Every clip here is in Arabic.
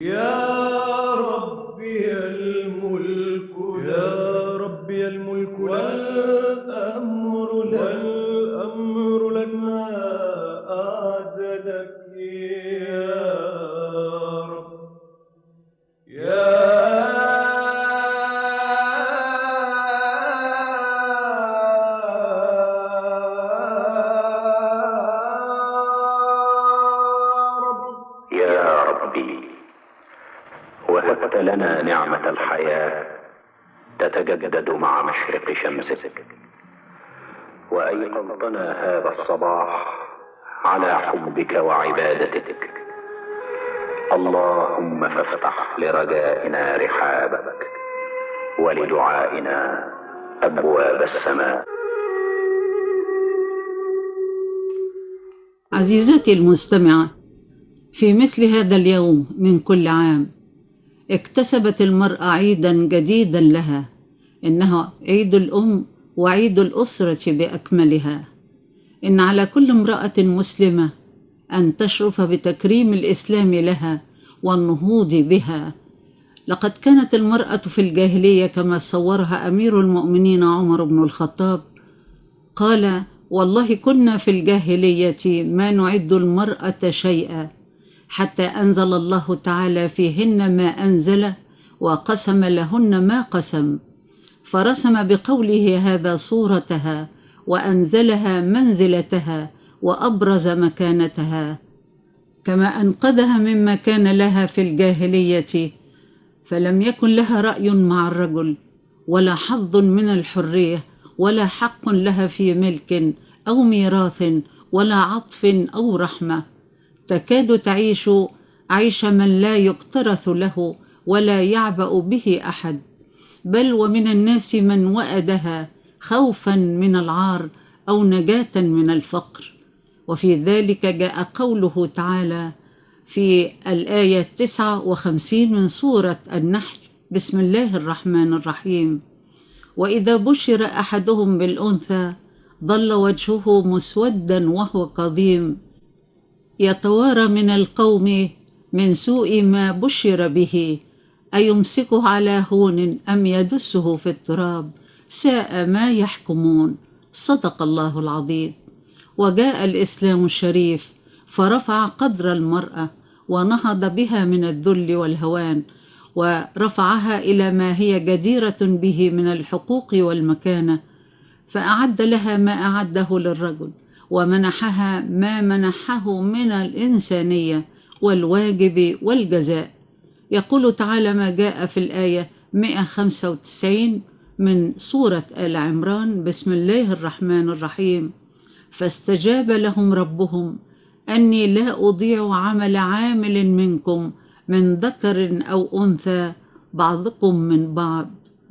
يا ربي الملك، يا ربي الملك والأمر لك ما أعدلك يا رب. يا يا ربي، وهبت لنا نعمة الحياة تتجدد مع مشرق شمسك، وأيقظتنا هذا الصباح على حبك وعبادتك. اللهم فافتح لرجائنا رحابك، ولدعائنا أبواب السماء. عزيزتي المستمعة، في مثل هذا اليوم من كل عام اكتسبت المرأة عيدا جديدا لها، إنه عيد الأم وعيد الأسرة بأكملها. إن على كل امرأة مسلمة أن تشرف بتكريم الإسلام لها والنهوض بها. لقد كانت المرأة في الجاهلية كما صورها أمير المؤمنين عمر بن الخطاب، قال: والله كنا في الجاهلية ما نعد المرأة شيئا، حتى أنزل الله تعالى فيهن ما أنزل وقسم لهن ما قسم، فرسم بقوله هذا صورتها وأنزلها منزلتها وأبرز مكانتها، كما أنقذها مما كان لها في الجاهلية، فلم يكن لها رأي مع الرجل ولا حظ من الحرية ولا حق لها في ملك أو ميراث ولا عطف أو رحمة. تكاد تعيش عيش من لا يكترث له ولا يعبأ به أحد، بل ومن الناس من وأدها خوفا من العار أو نجاة من الفقر. وفي ذلك جاء قوله تعالى في الآية 59 من سورة النحل: بسم الله الرحمن الرحيم: وإذا بشر أحدهم بالأنثى ظل وجهه مسودا وهو كظيم يتوارى من القوم من سوء ما بشر به أيمسكه على هون أم يدسه في التراب ساء ما يحكمون. صدق الله العظيم. وجاء الإسلام الشريف فرفع قدر المرأة ونهض بها من الذل والهوان، ورفعها إلى ما هي جديرة به من الحقوق والمكانة، فأعد لها ما أعده للرجل، ومنحها ما منحه من الإنسانية والواجب والجزاء. يقول تعالى ما جاء في الآية 195 من سورة آل عمران: بسم الله الرحمن الرحيم: فاستجاب لهم ربهم أني لا أضيع عمل عامل منكم من ذكر أو أنثى بعضكم من بعض.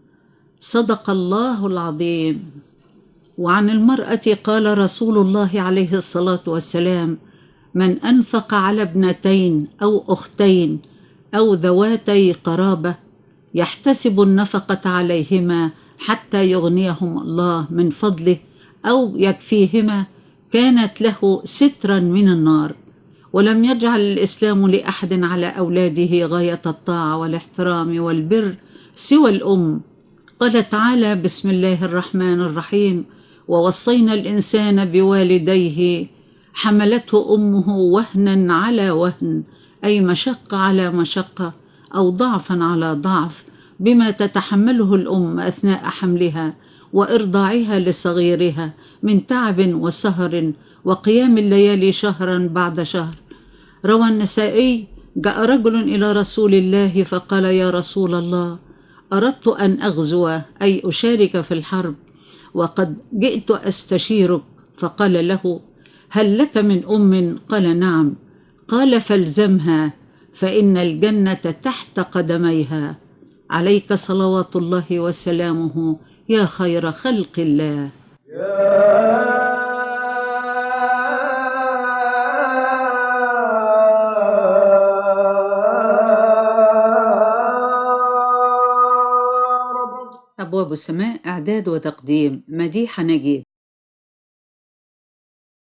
صدق الله العظيم. وعن المرأة قال رسول الله عليه الصلاة والسلام: من أنفق على ابنتين أو أختين أو ذواتي قرابة يحتسب النفقة عليهما حتى يغنيهم الله من فضله أو يكفيهما، كانت له سترا من النار. ولم يجعل الإسلام لأحد على أولاده غاية الطاعة والاحترام والبر سوى الأم. قال تعالى: بسم الله الرحمن الرحيم: ووصينا الإنسان بوالديه حملته أمه وهنا على وهن، أي مشقة على مشقة أو ضعفا على ضعف، بما تتحمله الأم أثناء حملها وإرضاعها لصغيرها من تعب وسهر وقيام الليالي شهرا بعد شهر. روى النسائي: جاء رجل إلى رسول الله فقال: يا رسول الله، أردت أن أغزو أي أشارك في الحرب، وقد جئت أستشيرك. فقال له: هل لك من أم؟ قال: نعم. قال: فالزمها فإن الجنة تحت قدميها. عليك صلوات الله وسلامه يا خير خلق الله. أبواب السماء، إعداد وتقديم مديحة نجيب.